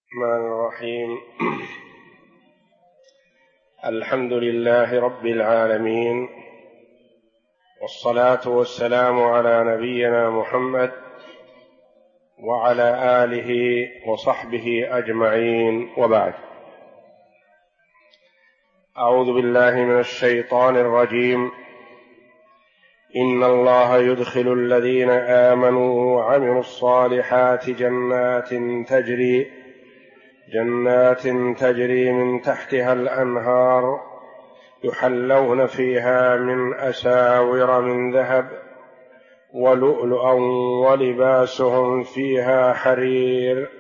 الرحمن الرحيم. الحمد لله رب العالمين، والصلاة والسلام على نبينا محمد وعلى آله وصحبه أجمعين، وبعد. أعوذ بالله من الشيطان الرجيم. إن الله يدخل الذين آمنوا وعملوا الصالحات جنات تجري من تحتها الأنهار، يحلون فيها من أساور من ذهب ولؤلؤا ولباسهم فيها حرير،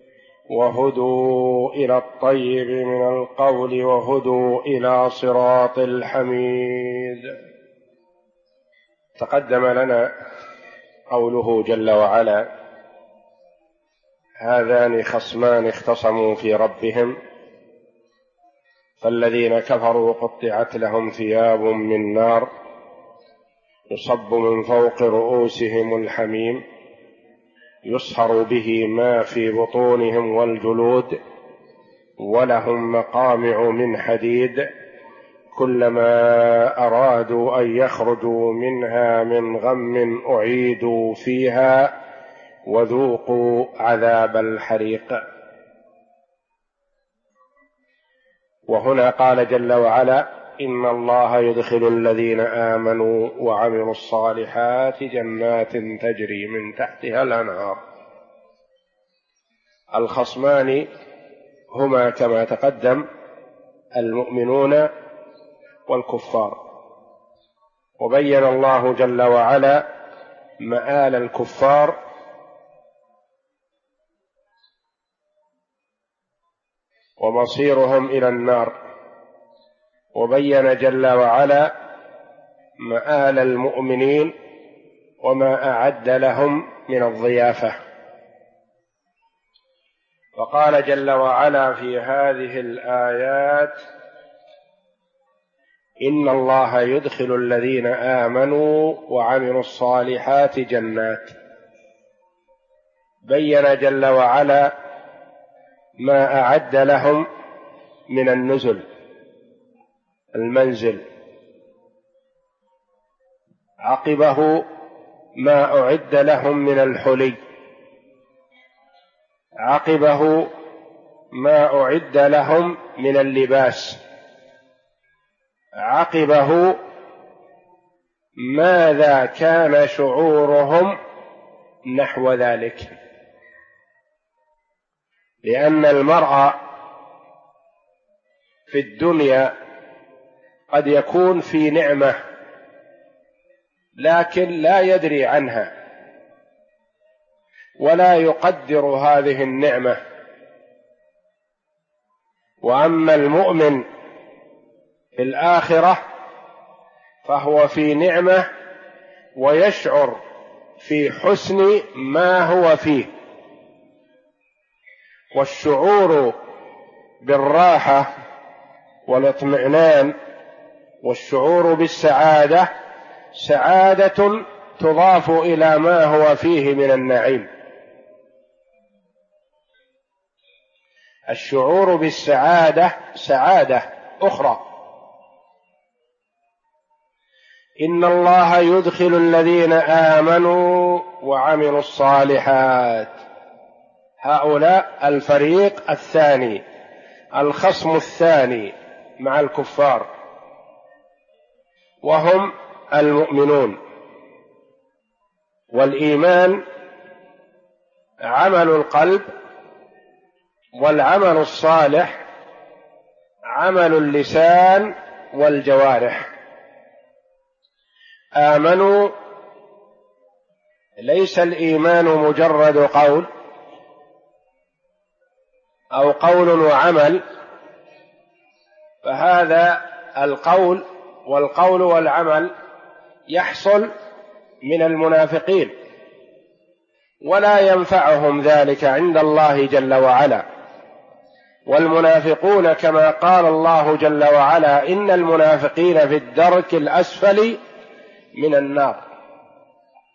وهدوا إلى الطيب من القول وهدوا إلى صراط الحميد. تقدم لنا قوله جل وعلا: هذان خصمان اختصموا في ربهم فالذين كفروا قطعت لهم ثياب من نار يصب من فوق رؤوسهم الحميم يصهر به ما في بطونهم والجلود، ولهم مقامع من حديد كلما أرادوا أن يخرجوا منها من غم أعيدوا فيها وذوقوا عذاب الحريق. وهنا قال جل وعلا: إن الله يدخل الذين آمنوا وعملوا الصالحات جنات تجري من تحتها الأنهار. الخصمان هما كما تقدم المؤمنون والكفار، وبين الله جل وعلا مآل الكفار ومصيرهم إلى النار، وبين جل وعلا مآل المؤمنين وما أعد لهم من الضيافة. وقال جل وعلا في هذه الآيات: إن الله يدخل الذين آمنوا وعملوا الصالحات جنات. بين جل وعلا ما أعد لهم من النزل، المنزل، عقبه ما أعد لهم من الحلي، عقبه ما أعد لهم من اللباس، عقبه ماذا كان شعورهم نحو ذلك. لأن المرء في الدنيا قد يكون في نعمة لكن لا يدري عنها ولا يقدر هذه النعمة، وأما المؤمن في الآخرة فهو في نعمة ويشعر في حسن ما هو فيه، والشعور بالراحة والاطمئنان والشعور بالسعادة سعادة تضاف إلى ما هو فيه من النعيم. الشعور بالسعادة سعادة أخرى. إن الله يدخل الذين آمنوا وعملوا الصالحات، هؤلاء الفريق الثاني، الخصم الثاني مع الكفار، وهم المؤمنون. والإيمان عمل القلب، والعمل الصالح عمل اللسان والجوارح. آمنوا ليس الإيمان مجرد قول أو قول وعمل، فهذا القول والعمل يحصل من المنافقين ولا ينفعهم ذلك عند الله جل وعلا. والمنافقون كما قال الله جل وعلا: إن المنافقين في الدرك الأسفل من النار.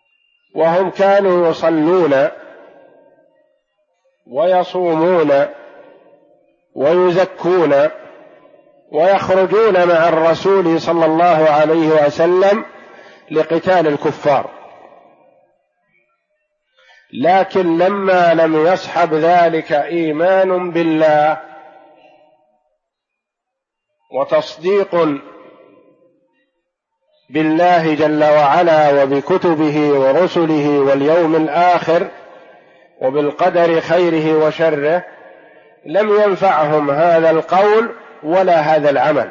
وهم كانوا يصلون ويصومون ويزكون ويخرجون مع الرسول صلى الله عليه وسلم لقتال الكفار، لكن لما لم يصحب ذلك إيمان بالله وتصديق بالله جل وعلا وبكتبه ورسله واليوم الآخر وبالقدر خيره وشره، لم ينفعهم هذا القول ولا هذا العمل.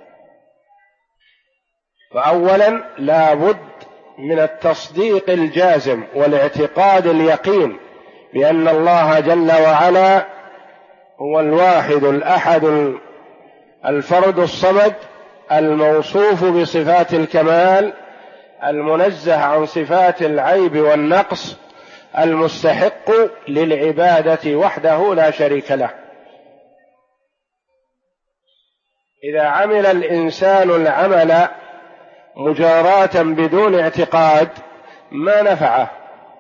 فأولا لا بد من التصديق الجازم والاعتقاد اليقين بأن الله جل وعلا هو الواحد الأحد الفرد الصمد الموصوف بصفات الكمال المنزه عن صفات العيب والنقص المستحق للعبادة وحده لا شريك له. إذا عمل الإنسان العمل مجاراة بدون اعتقاد ما نفعه،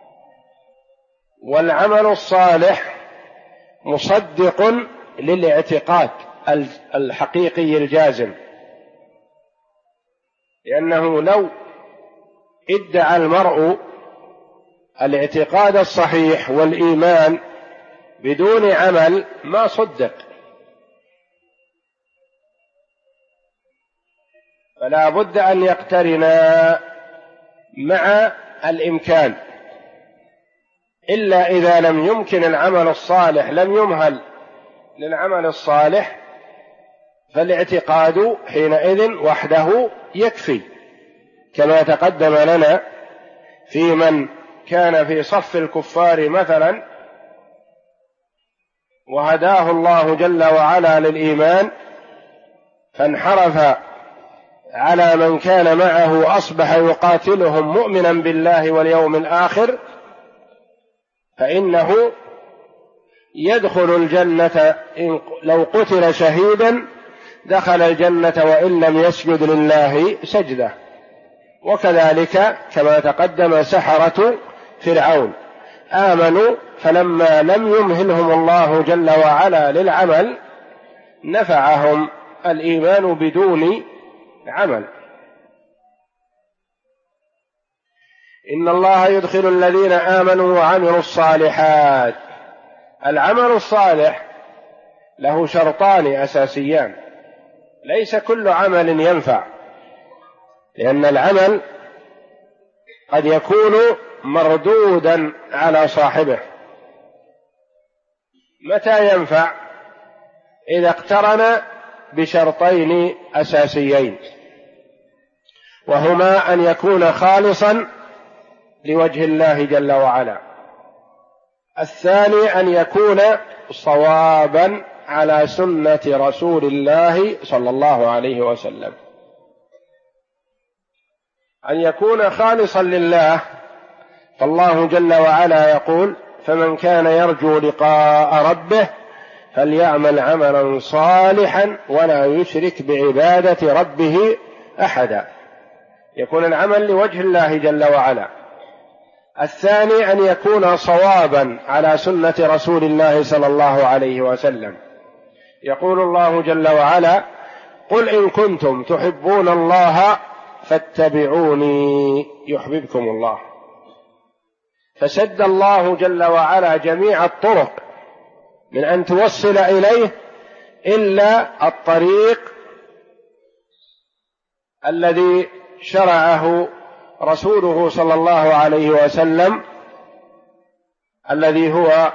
والعمل الصالح مصدق للاعتقاد الحقيقي الجازم، لأنه لو ادعى المرء الاعتقاد الصحيح والإيمان بدون عمل ما صدق. فلا بد أن يقترنا مع الإمكان، إلا إذا لم يمكن العمل الصالح، لم يمهل للعمل الصالح، فالاعتقاد حينئذ وحده يكفي، كما تقدم لنا في من كان في صف الكفار مثلا وهداه الله جل وعلا للإيمان فانحرف على من كان معه أصبح يقاتلهم مؤمنا بالله واليوم الآخر، فإنه يدخل الجنة لو قتل شهيدا دخل الجنة وإن لم يسجد لله سجدة. وكذلك كما تقدم سحرة فرعون آمنوا فلما لم يمهلهم الله جل وعلا للعمل نفعهم الإيمان بدون عمل. إن الله يدخل الذين آمنوا وعملوا الصالحات. العمل الصالح له شرطان أساسيان، ليس كل عمل ينفع، لأن العمل قد يكون مردودا على صاحبه. متى ينفع؟ إذا اقترن بشرطين أساسيين، وهما أن يكون خالصا لوجه الله جل وعلا، الثاني أن يكون صوابا على سنة رسول الله صلى الله عليه وسلم. أن يكون خالصا لله، فالله جل وعلا يقول: فمن كان يرجو لقاء ربه فليعمل عملا صالحا ولا يشرك بعبادة ربه أحدا. يكون العمل لوجه الله جل وعلا. الثاني أن يكون صوابا على سنة رسول الله صلى الله عليه وسلم. يقول الله جل وعلا: قل إن كنتم تحبون الله فاتبعوني يحببكم الله. فسد الله جل وعلا جميع الطرق من أن توصل إليه إلا الطريق الذي شرعه رسوله صلى الله عليه وسلم، الذي هو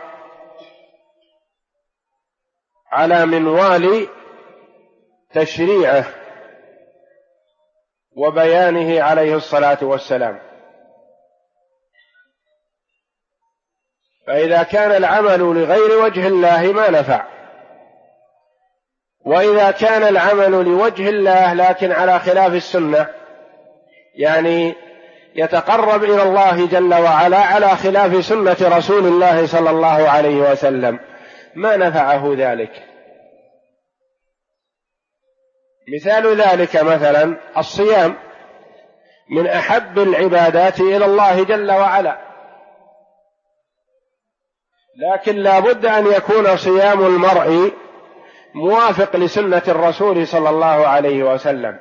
على منوال تشريعه وبيانه عليه الصلاة والسلام. فإذا كان العمل لغير وجه الله ما نفع، وإذا كان العمل لوجه الله لكن على خلاف السنة، يعني يتقرب إلى الله جل وعلا على خلاف سنة رسول الله صلى الله عليه وسلم، ما نفعه ذلك. مثال ذلك مثلا الصيام، من أحب العبادات إلى الله جل وعلا، لكن لا بد أن يكون صيام المرء موافق لسنة الرسول صلى الله عليه وسلم.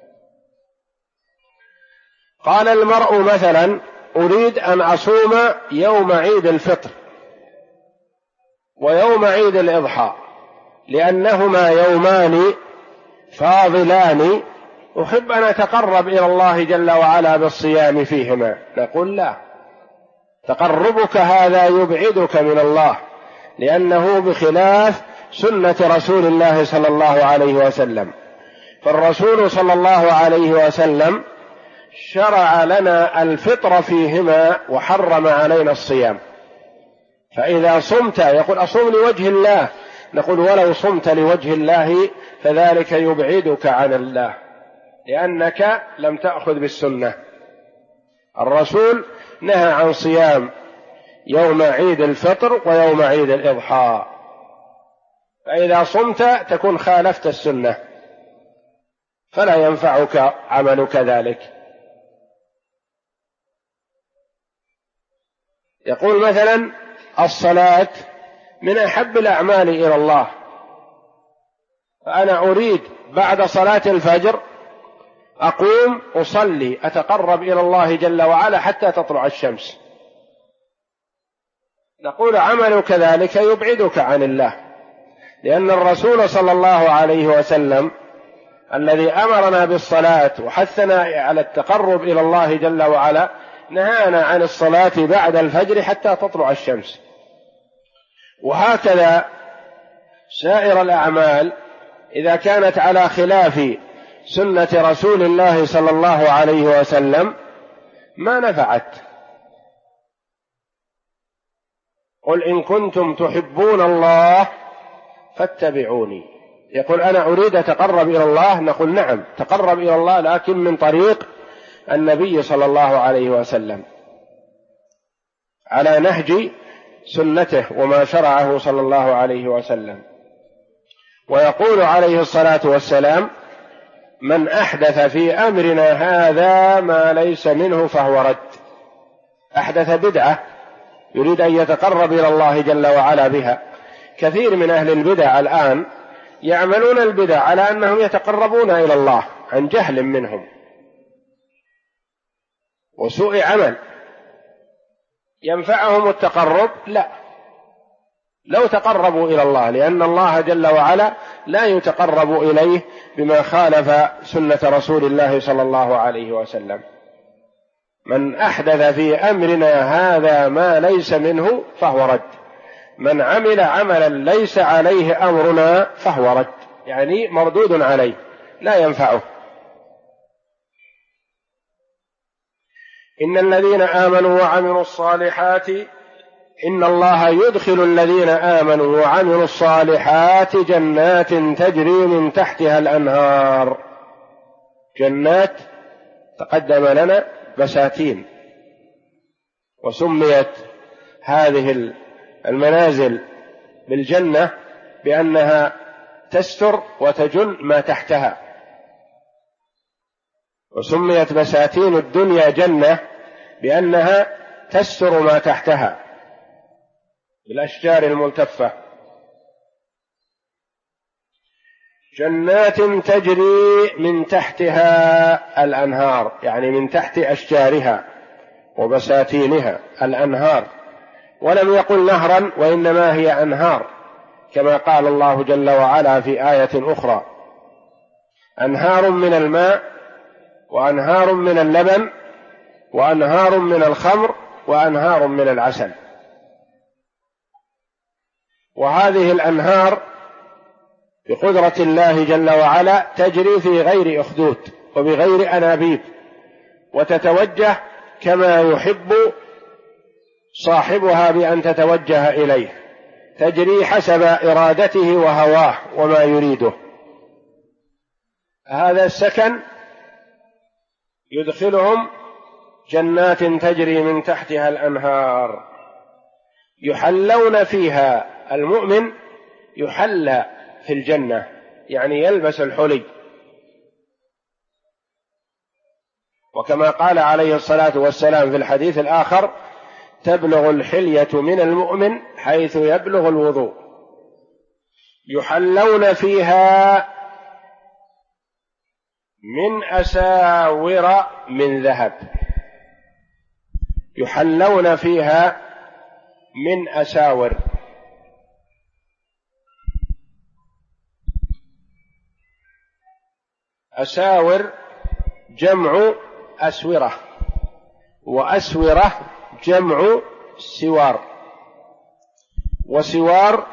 قال المرء مثلا أريد أن أصوم يوم عيد الفطر ويوم عيد الإضحى لأنهما يومان فاضلان، أحب أن أتقرب إلى الله جل وعلا بالصيام فيهما. نقول لا، تقربك هذا يبعدك من الله، لأنه بخلاف سنة رسول الله صلى الله عليه وسلم. فالرسول صلى الله عليه وسلم شرع لنا الفطر فيهما وحرم علينا الصيام. فإذا صمت، يقول أصوم لوجه الله، نقول ولو صمت لوجه الله فذلك يبعدك عن الله، لأنك لم تأخذ بالسنة. الرسول نهى عن صيام يوم عيد الفطر ويوم عيد الإضحى، فإذا صمت تكون خالفت السنة فلا ينفعك عملك ذلك. يقول مثلا الصلاة من أحب الأعمال إلى الله، فأنا أريد بعد صلاة الفجر أقوم أصلي أتقرب إلى الله جل وعلا حتى تطلع الشمس. نقول عملك ذلك يبعدك عن الله، لأن الرسول صلى الله عليه وسلم الذي أمرنا بالصلاة وحثنا على التقرب إلى الله جل وعلا نهانا عن الصلاة بعد الفجر حتى تطلع الشمس. وهكذا سائر الأعمال إذا كانت على خلاف سنة رسول الله صلى الله عليه وسلم ما نفعت. قل إن كنتم تحبون الله فاتبعوني. يقول أنا أريد أتقرب إلى الله، نقول نعم تقرب إلى الله، لكن من طريق النبي صلى الله عليه وسلم على نهج سنته وما شرعه صلى الله عليه وسلم. ويقول عليه الصلاة والسلام من أحدث في أمرنا هذا ما ليس منه فهو رد. أحدث بدعة يريد أن يتقرب إلى الله جل وعلا بها. كثير من أهل البدع الآن يعملون البدع على أنهم يتقربون إلى الله عن جهل منهم وسوء عمل. ينفعهم التقرب؟ لا، لو تقربوا إلى الله، لأن الله جل وعلا لا يتقرب إليه بما خالف سنة رسول الله صلى الله عليه وسلم. من أحدث في أمرنا هذا ما ليس منه فهو رد، من عمل عملا ليس عليه أمرنا فهو رد، يعني مردود عليه لا ينفعه. إن الذين آمنوا وعملوا الصالحات إن الله يدخل الذين آمنوا وعملوا الصالحات جنات تجري من تحتها الأنهار. جنات تقدم لنا بساتين، وسميت هذه المنازل بالجنة بأنها تستر وتجن ما تحتها، وسميت بساتين الدنيا جنة بأنها تستر ما تحتها بالأشجار الملتفة. جنات تجري من تحتها الأنهار، يعني من تحت أشجارها وبساتينها الأنهار، ولم يقل نهرا وإنما هي أنهار، كما قال الله جل وعلا في آية أخرى أنهار من الماء وأنهار من اللبن وأنهار من الخمر وأنهار من العسل. وهذه الأنهار بقدرة الله جل وعلا تجري في غير أخدود وبغير أنابيب، وتتوجه كما يحب صاحبها بأن تتوجه إليه، تجري حسب إرادته وهواه وما يريده. هذا السكن يدخلهم جنات تجري من تحتها الأنهار يحلون فيها. المؤمن يحلى في الجنة، يعني يلبس الحلي، وكما قال عليه الصلاة والسلام في الحديث الآخر تبلغ الحلية من المؤمن حيث يبلغ الوضوء. يحلون فيها من أساور من ذهب، يحلون فيها من أساور. أساور جمع أسورة، وأسورة جمع سوار، وسوار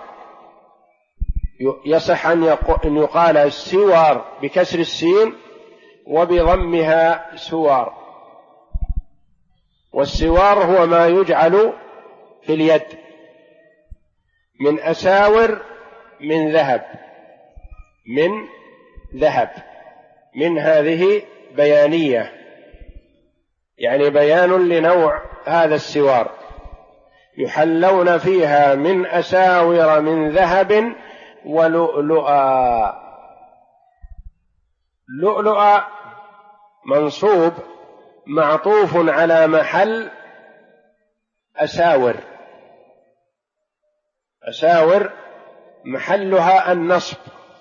يصح أن يقال السوار بكسر السين وبضمها سوار. والسوار هو ما يجعل في اليد. من أساور من ذهب، من ذهب، من هذه بيانية، يعني بيان لنوع هذا السوار. يحلون فيها من أساور من ذهب ولؤلؤا. لؤلؤا منصوب معطوف على محل أساور. أساور محلها النصب،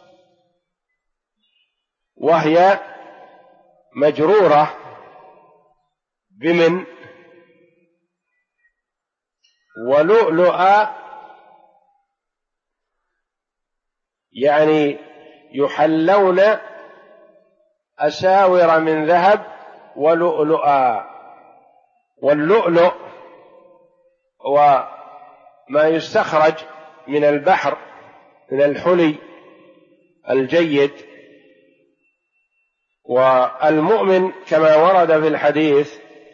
وهي مجرورة بمن. ولؤلؤا يعني يحلون أساور من ذهب ولؤلؤا. واللؤلؤ هو ما يستخرج من البحر من الحلي الجيد. والمؤمن كما ورد في الحديث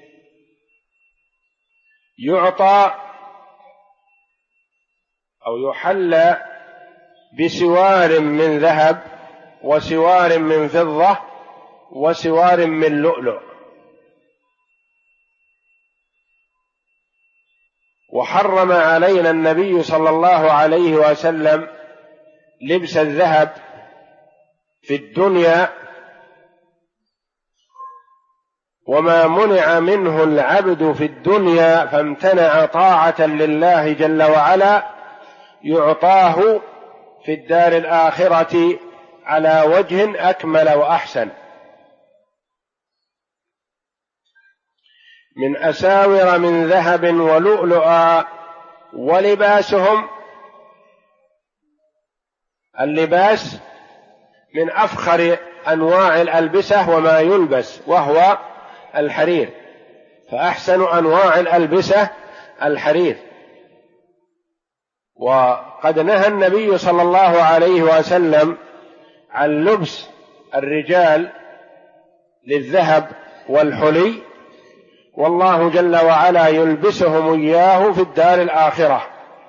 يعطى أو يحلى بسوار من ذهب وسوار من فضة وسوار من لؤلؤ. وحرم علينا النبي صلى الله عليه وسلم لبس الذهب في الدنيا، وما منع منه العبد في الدنيا فامتنع طاعة لله جل وعلا يعطاه في الدار الآخرة على وجه أكمل وأحسن. من أساور من ذهب ولؤلؤا. ولباسهم، اللباس من أفخر أنواع الألبسة وما يلبس وهو الحرير، فأحسن أنواع الألبسة الحرير. وقد نهى النبي صلى الله عليه وسلم عن لبس الرجال للذهب والحلي، والله جل وعلا يلبسهم إياه في الدار الآخرة.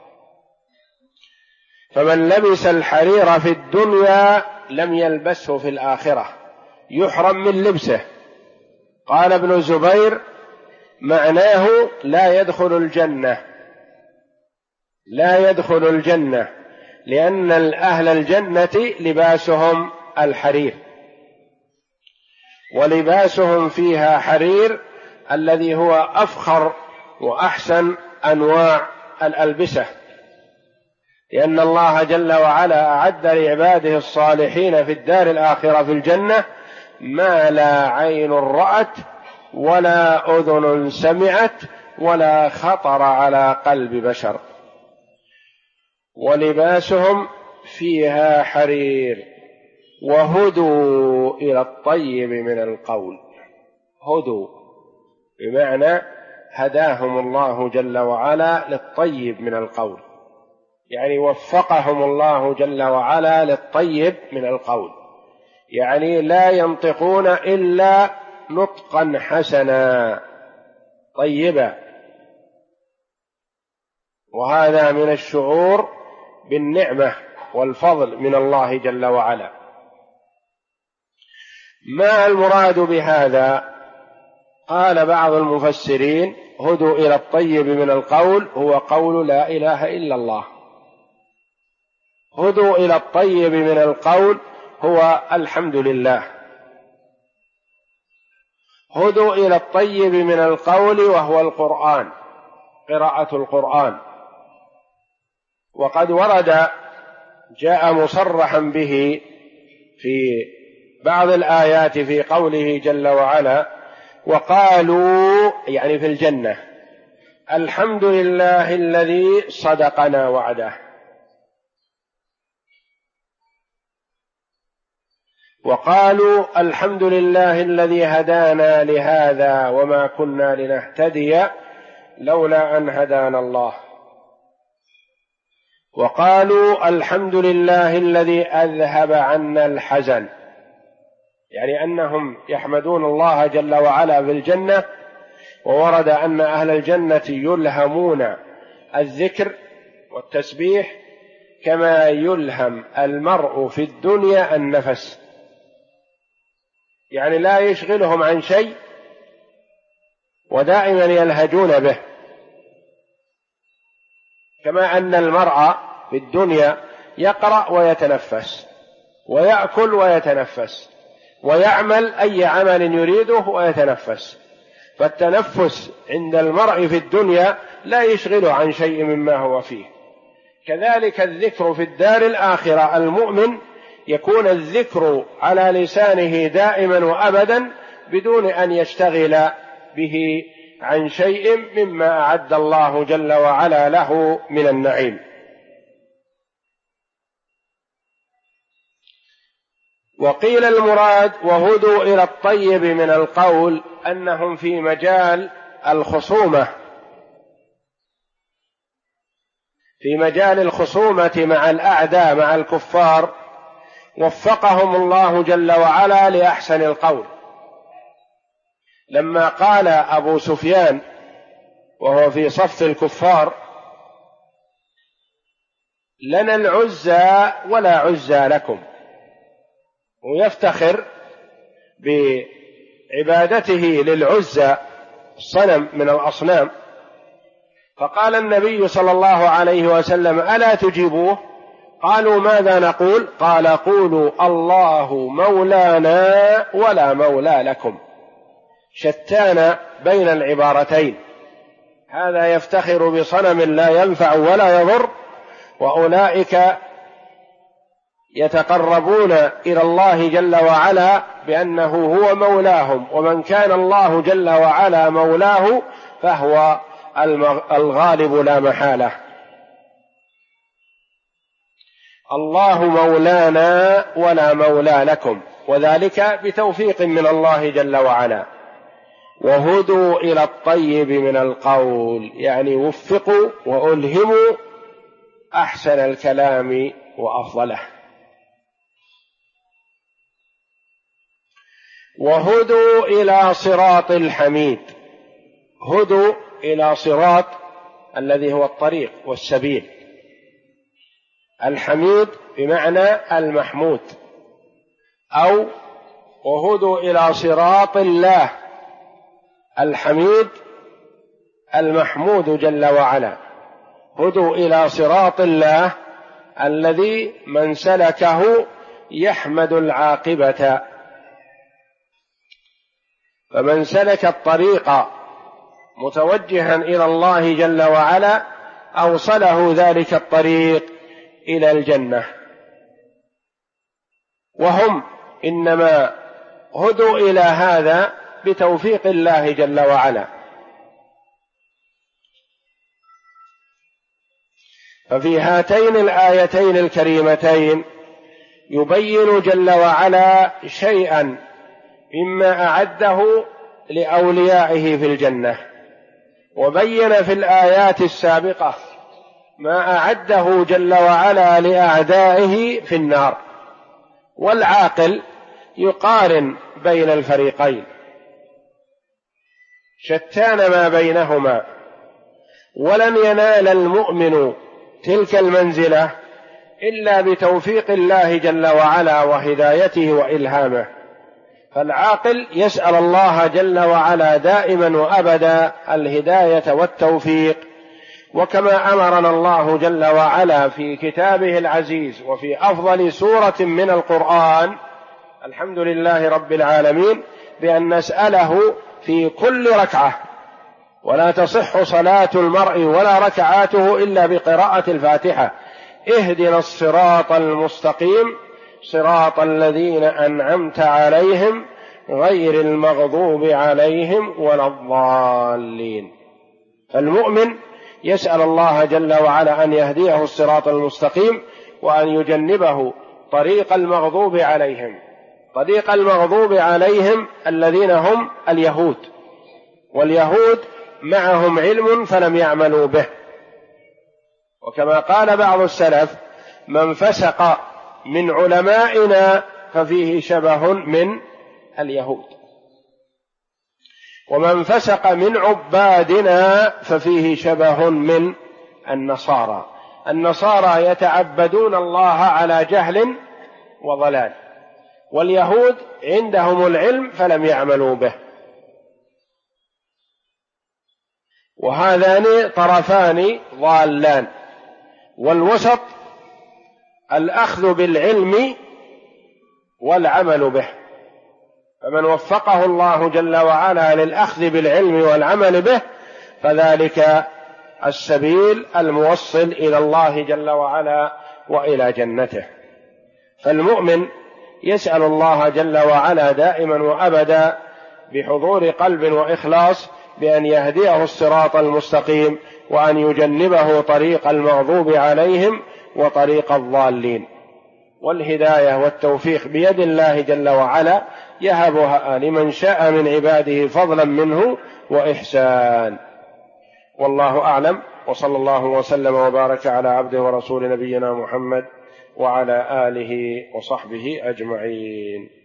فمن لبس الحرير في الدنيا لم يلبسه في الآخرة، يحرم من لبسه. قال ابن الزبير معناه لا يدخل الجنة، لا يدخل الجنة، لأن أهل الجنة لباسهم الحرير، ولباسهم فيها حرير الذي هو أفخر وأحسن أنواع الألبسة، لأن الله جل وعلا أعد لعباده الصالحين في الدار الآخرة في الجنة ما لا عين رأت ولا أذن سمعت ولا خطر على قلب بشر. ولباسهم فيها حرير. وهدوا إلى الطيب من القول. هدوا بمعنى هداهم الله جل وعلا للطيب من القول، يعني وفقهم الله جل وعلا للطيب من القول، يعني لا ينطقون إلا نطقا حسنا طيبا. وهذا من الشعور بالنعمة والفضل من الله جل وعلا. ما المراد بهذا؟ قال بعض المفسرين هدوا إلى الطيب من القول هو قول لا إله إلا الله. هدوا إلى الطيب من القول هو الحمد لله. هدوا إلى الطيب من القول وهو القرآن، قراءة القرآن. وقد ورد جاء مصرحا به في بعض الآيات في قوله جل وعلا: وقالوا، يعني في الجنة: الحمد لله الذي صدقنا وعده. وقالوا: الحمد لله الذي هدانا لهذا وما كنا لنهتدي لولا أن هدانا الله. وقالوا: الحمد لله الذي أذهب عنا الحزن، يعني أنهم يحمدون الله جل وعلا في الجنة. وورد أن أهل الجنة يلهمون الذكر والتسبيح كما يلهم المرء في الدنيا النفس، يعني لا يشغلهم عن شيء ودائما يلهجون به، كما أن المرء في الدنيا يقرأ ويتنفس ويأكل ويتنفس ويعمل أي عمل يريده ويتنفس، فالتنفس عند المرء في الدنيا لا يشغله عن شيء مما هو فيه. كذلك الذكر في الدار الآخرة، المؤمن يكون الذكر على لسانه دائما وأبدا بدون أن يشتغل به عن شيء مما أعد الله جل وعلا له من النعيم. وقيل المراد وهدوا إلى الطيب من القول أنهم في مجال الخصومة، في مجال الخصومة مع الأعداء مع الكفار، وفقهم الله جل وعلا لأحسن القول. لما قال أبو سفيان وهو في صف الكفار: لنا العزى ولا عزى لكم، ويفتخر بعبادته للعزى صنم من الأصنام، فقال النبي صلى الله عليه وسلم: ألا تجيبوه؟ قالوا: ماذا نقول؟ قال: قولوا الله مولانا ولا مولى لكم. شتان بين العبارتين، هذا يفتخر بصنم لا ينفع ولا يضر، وأولئك يتقربون إلى الله جل وعلا بأنه هو مولاهم، ومن كان الله جل وعلا مولاه فهو الغالب لا محالة. الله مولانا ولا مولى لكم، وذلك بتوفيق من الله جل وعلا. وهدوا إلى الطيب من القول، يعني وفقوا وألهموا أحسن الكلام وأفضله. وهدوا إلى صراط الحميد، هدوا إلى صراط الذي هو الطريق والسبيل، الحميد بمعنى المحمود، أو وهدوا إلى صراط الله الحميد المحمود جل وعلا. هدوا إلى صراط الله الذي من سلكه يحمد العاقبة، فمن سلك الطريق متوجها إلى الله جل وعلا أوصله ذلك الطريق إلى الجنة. وهم إنما هدوا إلى هذا بتوفيق الله جل وعلا. ففي هاتين الآيتين الكريمتين يبين جل وعلا شيئا مما أعده لأوليائه في الجنة، وبين في الآيات السابقة ما أعده جل وعلا لأعدائه في النار. والعاقل يقارن بين الفريقين، شتان ما بينهما، ولن ينال المؤمن تلك المنزلة إلا بتوفيق الله جل وعلا وهدايته وإلهامه. فالعاقل يسأل الله جل وعلا دائما وأبدا الهداية والتوفيق، وكما أمرنا الله جل وعلا في كتابه العزيز وفي أفضل سورة من القرآن الحمد لله رب العالمين بأن نسأله في كل ركعة، ولا تصح صلاة المرء ولا ركعاته إلا بقراءة الفاتحة، اهدنا الصراط المستقيم صراط الذين أنعمت عليهم غير المغضوب عليهم ولا الضالين. فالمؤمن يسأل الله جل وعلا أن يهديه الصراط المستقيم وأن يجنبه طريق المغضوب عليهم. طريق المغضوب عليهم الذين هم اليهود، واليهود معهم علم فلم يعملوا به، وكما قال بعض السلف: من فسق من علمائنا ففيه شبه من اليهود، ومن فسق من عبادنا ففيه شبه من النصارى. النصارى يتعبدون الله على جهل وضلال، واليهود عندهم العلم فلم يعملوا به. وهذان طرفان ضالان، والوسط الأخذ بالعلم والعمل به. فمن وفقه الله جل وعلا للأخذ بالعلم والعمل به فذلك السبيل الموصل إلى الله جل وعلا وإلى جنته. فالمؤمن يسأل الله جل وعلا دائما وأبدا بحضور قلب وإخلاص بأن يهديه الصراط المستقيم، وأن يجنبه طريق المغضوب عليهم وطريق الضالين. والهداية والتوفيق بيد الله جل وعلا، يهبها لمن شاء من عباده فضلا منه وإحسان. والله أعلم، وصلى الله وسلم وبارك على عبده ورسول نبينا محمد وعلى آله وصحبه أجمعين.